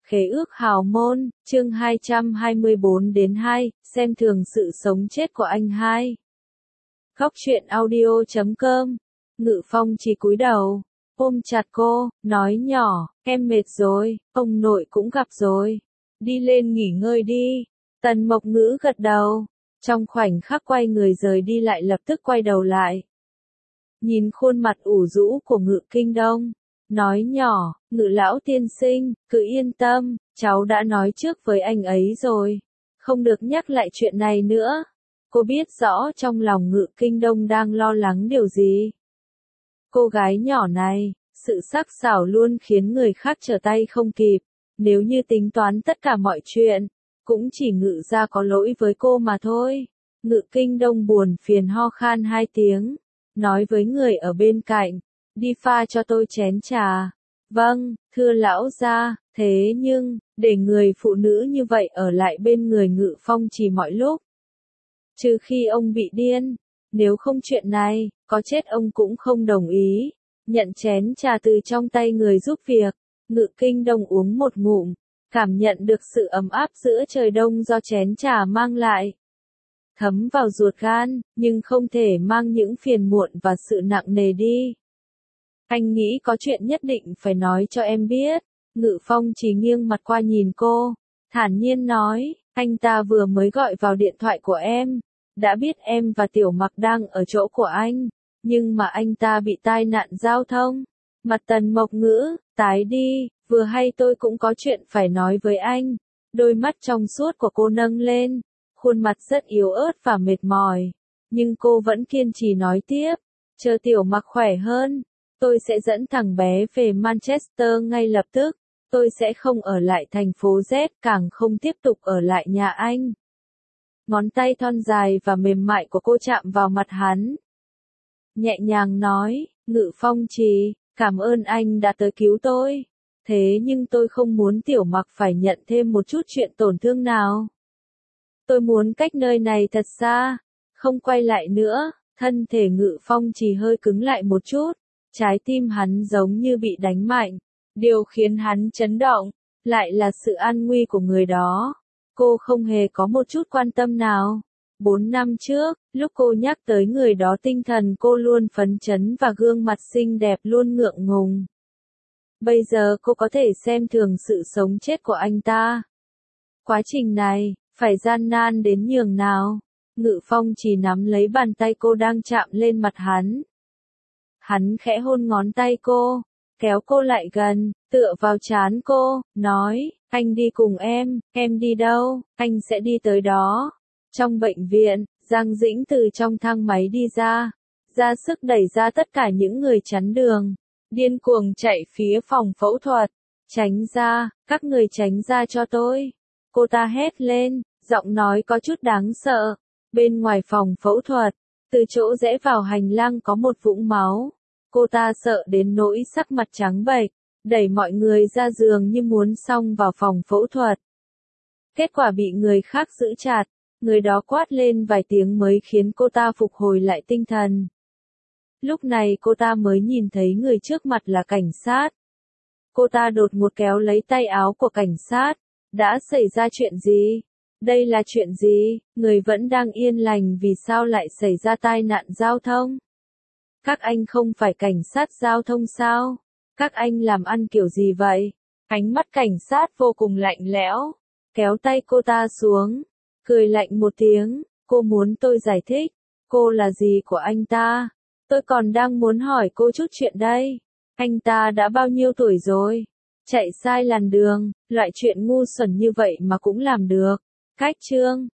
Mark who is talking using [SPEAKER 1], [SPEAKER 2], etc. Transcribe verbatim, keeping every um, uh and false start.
[SPEAKER 1] Khế ước hào môn, chương hai trăm hai mươi bốn đến hai, xem thường sự sống chết của anh hai. Góc truyện audio chấm com. Ngự Phong chỉ cúi đầu, ôm chặt cô, nói nhỏ, em mệt rồi, ông nội cũng gặp rồi. Đi lên nghỉ ngơi đi. Tần Mộc Ngữ gật đầu. Trong khoảnh khắc quay người rời đi lại lập tức quay đầu lại. Nhìn khuôn mặt ủ rũ của Ngự Kinh Đông. Nói nhỏ, Ngự lão tiên sinh, cứ yên tâm, cháu đã nói trước với anh ấy rồi. Không được nhắc lại chuyện này nữa. Cô biết rõ trong lòng Ngự Kinh Đông đang lo lắng điều gì. Cô gái nhỏ này, sự sắc sảo luôn khiến người khác trở tay không kịp. Nếu như tính toán tất cả mọi chuyện, cũng chỉ Ngự gia có lỗi với cô mà thôi. Ngự Kinh Đông buồn phiền ho khan hai tiếng, nói với người ở bên cạnh, đi pha cho tôi chén trà. Vâng, thưa lão gia, thế nhưng, để người phụ nữ như vậy ở lại bên người Ngự Phong chỉ mọi lúc. Trừ khi ông bị điên, nếu không chuyện này, có chết ông cũng không đồng ý. Nhận chén trà từ trong tay người giúp việc, Ngự Kinh Đông uống một ngụm, cảm nhận được sự ấm áp giữa trời đông do chén trà mang lại. Thấm vào ruột gan, nhưng không thể mang những phiền muộn và sự nặng nề đi. Anh nghĩ có chuyện nhất định phải nói cho em biết. Ngự Phong chỉ nghiêng mặt qua nhìn cô, thản nhiên nói, anh ta vừa mới gọi vào điện thoại của em, đã biết em và Tiểu Mặc đang ở chỗ của anh, nhưng mà anh ta bị tai nạn giao thông. Mặt Tần Mộc Ngữ, tái đi, vừa hay tôi cũng có chuyện phải nói với anh. Đôi mắt trong suốt của cô nâng lên, khuôn mặt rất yếu ớt và mệt mỏi, nhưng cô vẫn kiên trì nói tiếp, chờ Tiểu Mặc khỏe hơn, tôi sẽ dẫn thằng bé về Manchester ngay lập tức, tôi sẽ không ở lại thành phố Z, càng không tiếp tục ở lại nhà anh. Ngón tay thon dài và mềm mại của cô chạm vào mặt hắn. Nhẹ nhàng nói, Ngự Phong Trì, cảm ơn anh đã tới cứu tôi. Thế nhưng tôi không muốn Tiểu Mặc phải nhận thêm một chút chuyện tổn thương nào. Tôi muốn cách nơi này thật xa, không quay lại nữa. Thân thể Ngự Phong Trì hơi cứng lại một chút, trái tim hắn giống như bị đánh mạnh. Điều khiến hắn chấn động, lại là sự an nguy của người đó. Cô không hề có một chút quan tâm nào. Bốn năm trước, lúc cô nhắc tới người đó tinh thần cô luôn phấn chấn và gương mặt xinh đẹp luôn ngượng ngùng. Bây giờ cô có thể xem thường sự sống chết của anh ta. Quá trình này, phải gian nan đến nhường nào. Ngự Phong chỉ nắm lấy bàn tay cô đang chạm lên mặt hắn. Hắn khẽ hôn ngón tay cô, kéo cô lại gần, tựa vào trán cô, nói, anh đi cùng em, em đi đâu, anh sẽ đi tới đó. Trong bệnh viện, Giang Dĩnh từ trong thang máy đi ra, ra sức đẩy ra tất cả những người chắn đường, điên cuồng chạy phía phòng phẫu thuật, tránh ra, các người tránh ra cho tôi. Cô ta hét lên, giọng nói có chút đáng sợ. Bên ngoài phòng phẫu thuật, từ chỗ rẽ vào hành lang có một vũng máu. Cô ta sợ đến nỗi sắc mặt trắng bệch, đẩy mọi người ra giường như muốn xông vào phòng phẫu thuật. Kết quả bị người khác giữ chặt, người đó quát lên vài tiếng mới khiến cô ta phục hồi lại tinh thần. Lúc này cô ta mới nhìn thấy người trước mặt là cảnh sát. Cô ta đột ngột kéo lấy tay áo của cảnh sát. Đã xảy ra chuyện gì? Đây là chuyện gì? Người vẫn đang yên lành vì sao lại xảy ra tai nạn giao thông? Các anh không phải cảnh sát giao thông sao? Các anh làm ăn kiểu gì vậy? Ánh mắt cảnh sát vô cùng lạnh lẽo, kéo tay cô ta xuống, cười lạnh một tiếng, cô muốn tôi giải thích, cô là gì của anh ta? Tôi còn đang muốn hỏi cô chút chuyện đây. Anh ta đã bao nhiêu tuổi rồi? Chạy sai làn đường, loại chuyện ngu xuẩn như vậy mà cũng làm được. Cách chương